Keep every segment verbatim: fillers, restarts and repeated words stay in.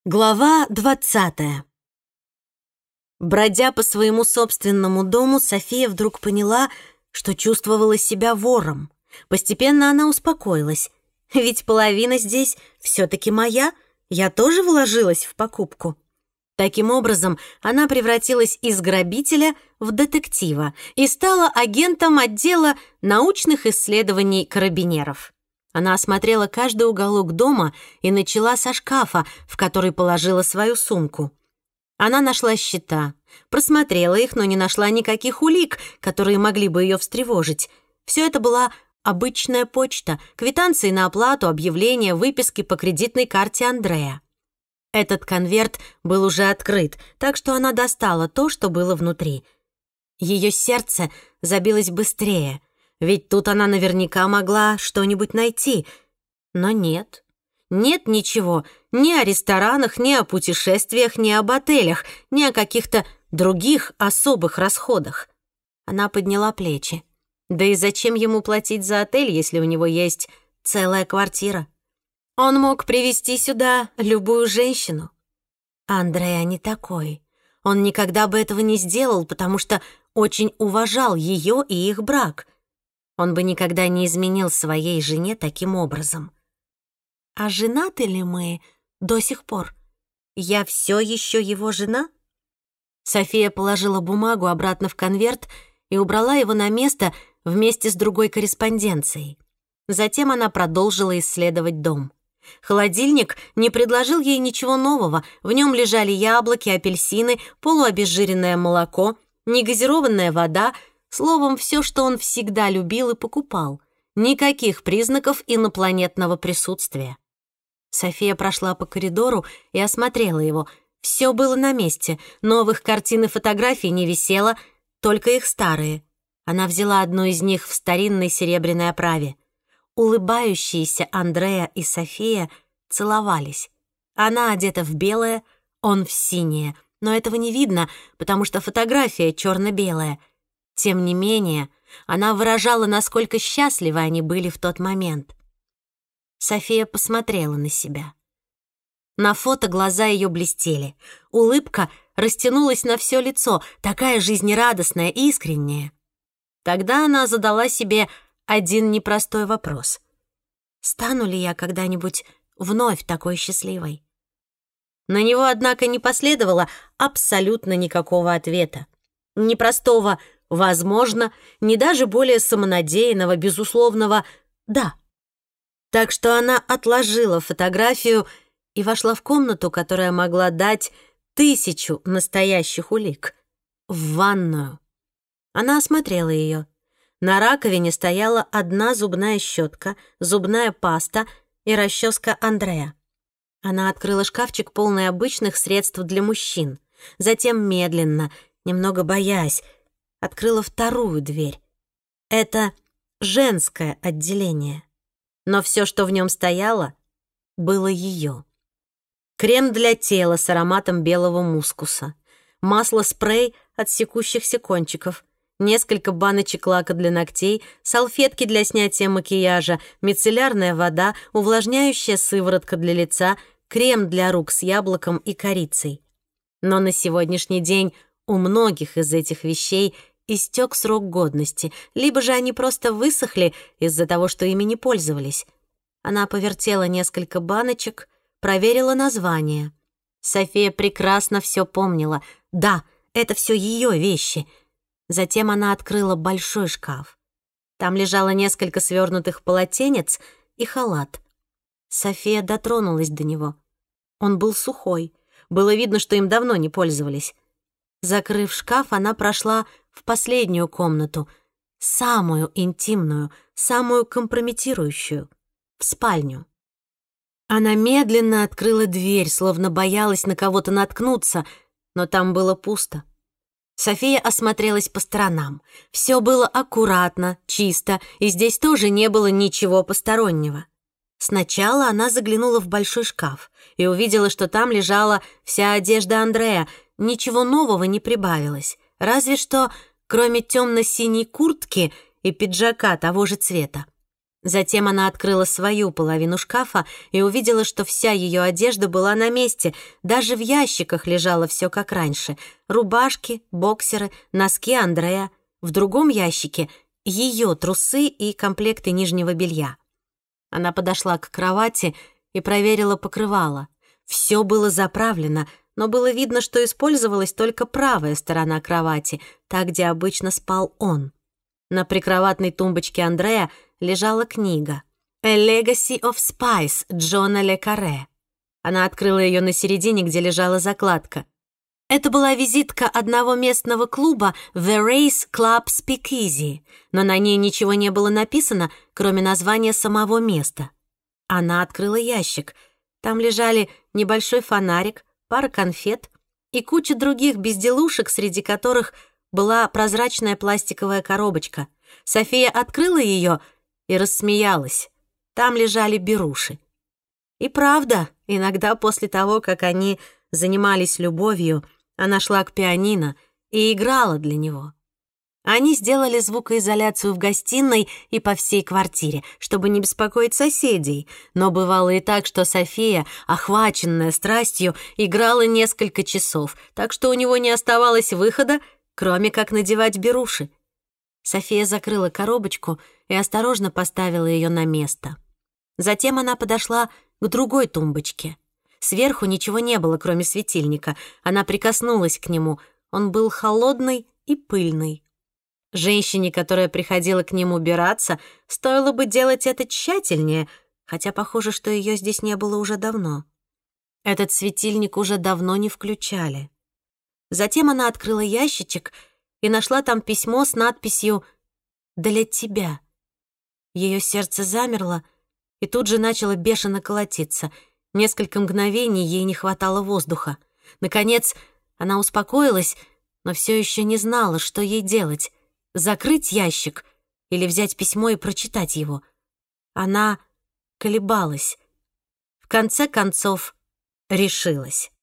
Глава двадцатая. Бродя по своему собственному дому, София вдруг поняла, что чувствовала себя вором. Постепенно она успокоилась. Ведь половина здесь все-таки моя, я тоже вложилась в покупку. Таким образом, она превратилась из грабителя в детектива и стала агентом отдела научных исследований карабинеров. Она осмотрела каждый уголок дома и начала со шкафа, в который положила свою сумку. Она нашла счета, просмотрела их, но не нашла никаких улик, которые могли бы ее встревожить. Все это была обычная почта, квитанции на оплату, объявления, выписки по кредитной карте Андрея. Этот конверт был уже открыт, так что она достала то, что было внутри. Ее сердце забилось быстрее, ведь тут она наверняка могла что-нибудь найти. Но нет. Нет ничего ни о ресторанах, ни о путешествиях, ни об отелях, ни о каких-то других особых расходах. Она подняла плечи. Да и зачем ему платить за отель, если у него есть целая квартира? Он мог привезти сюда любую женщину. Андреа не такой. Он никогда бы этого не сделал, потому что очень уважал ее и их брак. Он бы никогда не изменил своей жене таким образом. А женаты ли мы до сих пор? Я все еще его жена? София положила бумагу обратно в конверт и убрала его на место вместе с другой корреспонденцией. Затем она продолжила исследовать дом. Холодильник не предложил ей ничего нового. В нем лежали яблоки, апельсины, полуобезжиренное молоко, негазированная вода, словом, все, что он всегда любил и покупал. Никаких признаков инопланетного присутствия. София прошла по коридору и осмотрела его. Все было на месте. Новых картин и фотографий не висело, только их старые. Она взяла одну из них в старинной серебряной оправе. Улыбающиеся Андреа и София целовались. Она одета в белое, он в синее. Но этого не видно, потому что фотография черно-белая. Тем не менее, она выражала, насколько счастливы они были в тот момент. София посмотрела на себя. На фото глаза ее блестели. Улыбка растянулась на все лицо, такая жизнерадостная и искренняя. Тогда она задала себе один непростой вопрос. Стану ли я когда-нибудь вновь такой счастливой? На него, однако, не последовало абсолютно никакого ответа. Ни простого «возможно», ни даже более самонадеянного, безусловного «да». Так что она отложила фотографию и вошла в комнату, которая могла дать тысячу настоящих улик. В ванную. Она осмотрела ее. На раковине стояла одна зубная щетка, зубная паста и расческа Андреа. Она открыла шкафчик, полный обычных средств для мужчин. Затем медленно, немного боясь, открыла вторую дверь. Это женское отделение. Но все, что в нем стояло, было ее. Крем для тела с ароматом белого мускуса, масло-спрей от секущихся кончиков, несколько баночек лака для ногтей, салфетки для снятия макияжа, мицеллярная вода, увлажняющая сыворотка для лица, крем для рук с яблоком и корицей. Но на сегодняшний день у многих из этих вещей истек срок годности, либо же они просто высохли из-за того, что ими не пользовались. Она повертела несколько баночек, проверила названия. София прекрасно все помнила. Да, это все ее вещи. Затем она открыла большой шкаф. Там лежало несколько свернутых полотенец и халат. София дотронулась до него. Он был сухой. Было видно, что им давно не пользовались. Закрыв шкаф, она прошла в последнюю комнату, самую интимную, самую компрометирующую, в спальню. Она медленно открыла дверь, словно боялась на кого-то наткнуться, но там было пусто. София осмотрелась по сторонам. Все было аккуратно, чисто, и здесь тоже не было ничего постороннего. Сначала она заглянула в большой шкаф и увидела, что там лежала вся одежда Андреа. Ничего нового не прибавилось, разве что кроме темно-синей куртки и пиджака того же цвета. Затем она открыла свою половину шкафа и увидела, что вся ее одежда была на месте. Даже в ящиках лежало все как раньше. Рубашки, боксеры, носки Андрея. В другом ящике — ее трусы и комплекты нижнего белья. Она подошла к кровати и проверила покрывало. Все было заправлено, но было видно, что использовалась только правая сторона кровати, та, где обычно спал он. На прикроватной тумбочке Андрея лежала книга «A Legacy of Spice» Джона Ле Карре. Она открыла ее на середине, где лежала закладка. Это была визитка одного местного клуба The Race Club Speakeasy, но на ней ничего не было написано, кроме названия самого места. Она открыла ящик. Там лежали небольшой фонарик, пара конфет и куча других безделушек, среди которых была прозрачная пластиковая коробочка. София открыла ее и рассмеялась. Там лежали беруши. И правда, иногда после того, как они занимались любовью, она шла к пианино и играла для него. Они сделали звукоизоляцию в гостиной и по всей квартире, чтобы не беспокоить соседей. Но бывало и так, что София, охваченная страстью, играла несколько часов, так что у него не оставалось выхода, кроме как надевать беруши. София закрыла коробочку и осторожно поставила ее на место. Затем она подошла к другой тумбочке. Сверху ничего не было, кроме светильника. Она прикоснулась к нему. Он был холодный и пыльный. Женщине, которая приходила к нему убираться, стоило бы делать это тщательнее, хотя похоже, что ее здесь не было уже давно. Этот светильник уже давно не включали. Затем она открыла ящичек и нашла там письмо с надписью «Для тебя». Ее сердце замерло и тут же начало бешено колотиться. Несколько мгновений ей не хватало воздуха. Наконец, она успокоилась, но все еще не знала, что ей делать — закрыть ящик или взять письмо и прочитать его. Она колебалась. В конце концов, решилась.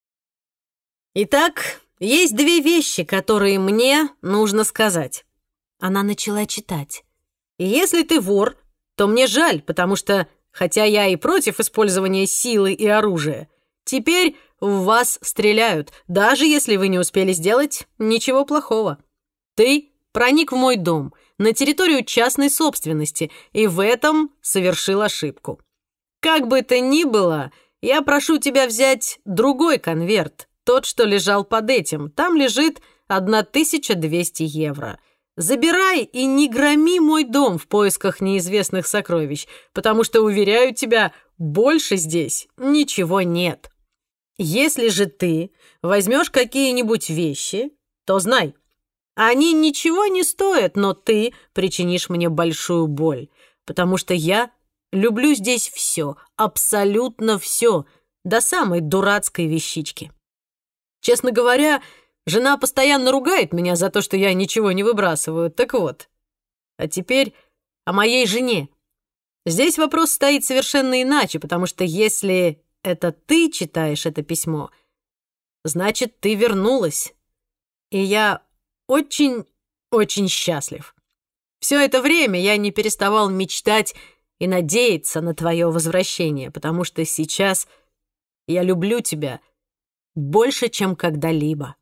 «Итак, есть две вещи, которые мне нужно сказать». Она начала читать. «И если ты вор, то мне жаль, потому что, хотя я и против использования силы и оружия, теперь в вас стреляют, даже если вы не успели сделать ничего плохого. Ты проник в мой дом, на территорию частной собственности, и в этом совершил ошибку. Как бы то ни было, я прошу тебя взять другой конверт, тот, что лежал под этим. Там лежит тысяча двести евро. Забирай и не громи мой дом в поисках неизвестных сокровищ, потому что, уверяю тебя, больше здесь ничего нет. Если же ты возьмешь какие-нибудь вещи, то знай, они ничего не стоят, но ты причинишь мне большую боль, потому что я люблю здесь все, абсолютно все, до самой дурацкой вещички. Честно говоря, жена постоянно ругает меня за то, что я ничего не выбрасываю. Так вот, а теперь о моей жене. Здесь вопрос стоит совершенно иначе, потому что если это ты читаешь это письмо, значит, ты вернулась. И я очень-очень счастлив. Все это время я не переставал мечтать и надеяться на твое возвращение, потому что сейчас я люблю тебя больше, чем когда-либо».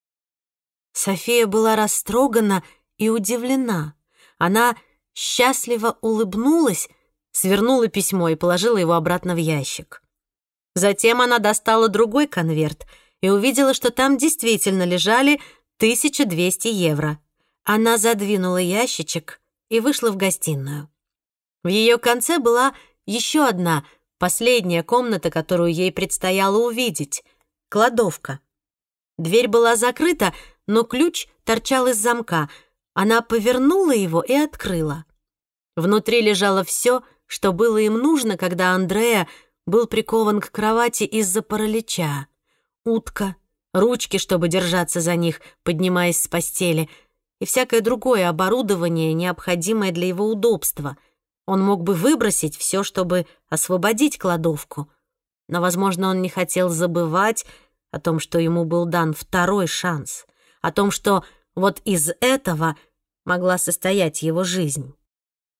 София была растрогана и удивлена. Она счастливо улыбнулась, свернула письмо и положила его обратно в ящик. Затем она достала другой конверт и увидела, что там действительно лежали тысяча двести евро. Она задвинула ящичек и вышла в гостиную. В ее конце была еще одна, последняя комната, которую ей предстояло увидеть — кладовка. Дверь была закрыта, но ключ торчал из замка. Она повернула его и открыла. Внутри лежало все, что было им нужно, когда Андреа был прикован к кровати из-за паралича. Утка, ручки, чтобы держаться за них, поднимаясь с постели, и всякое другое оборудование, необходимое для его удобства. Он мог бы выбросить все, чтобы освободить кладовку. Но, возможно, он не хотел забывать о том, что ему был дан второй шанс, о том, что вот из этого могла состоять его жизнь.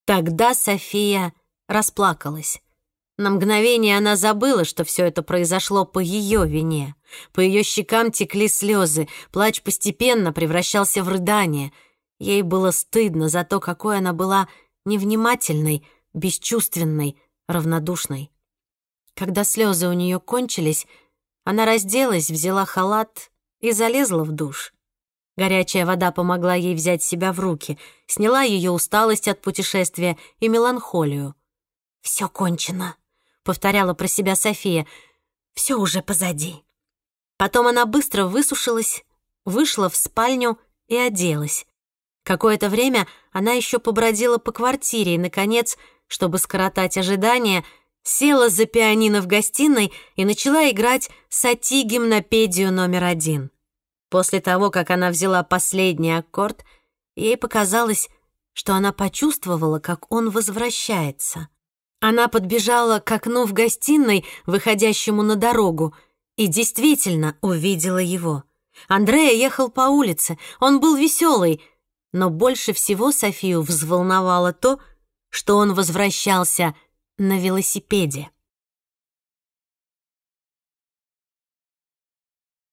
Тогда София расплакалась. На мгновение она забыла, что все это произошло по ее вине. По ее щекам текли слезы, плач постепенно превращался в рыдание. Ей было стыдно за то, какой она была невнимательной, бесчувственной, равнодушной. Когда слезы у нее кончились, она разделась, взяла халат и залезла в душ. Горячая вода помогла ей взять себя в руки, сняла ее усталость от путешествия и меланхолию. «Все кончено», — повторяла про себя София. «Все уже позади». Потом она быстро высушилась, вышла в спальню и оделась. Какое-то время она еще побродила по квартире и, наконец, чтобы скоротать ожидания, села за пианино в гостиной и начала играть «Сати гимнопедию номер один». После того, как она взяла последний аккорд, ей показалось, что она почувствовала, как он возвращается. Она подбежала к окну в гостиной, выходящему на дорогу, и действительно увидела его. Андреа ехал по улице, он был веселый, но больше всего Софию взволновало то, что он возвращался на велосипеде.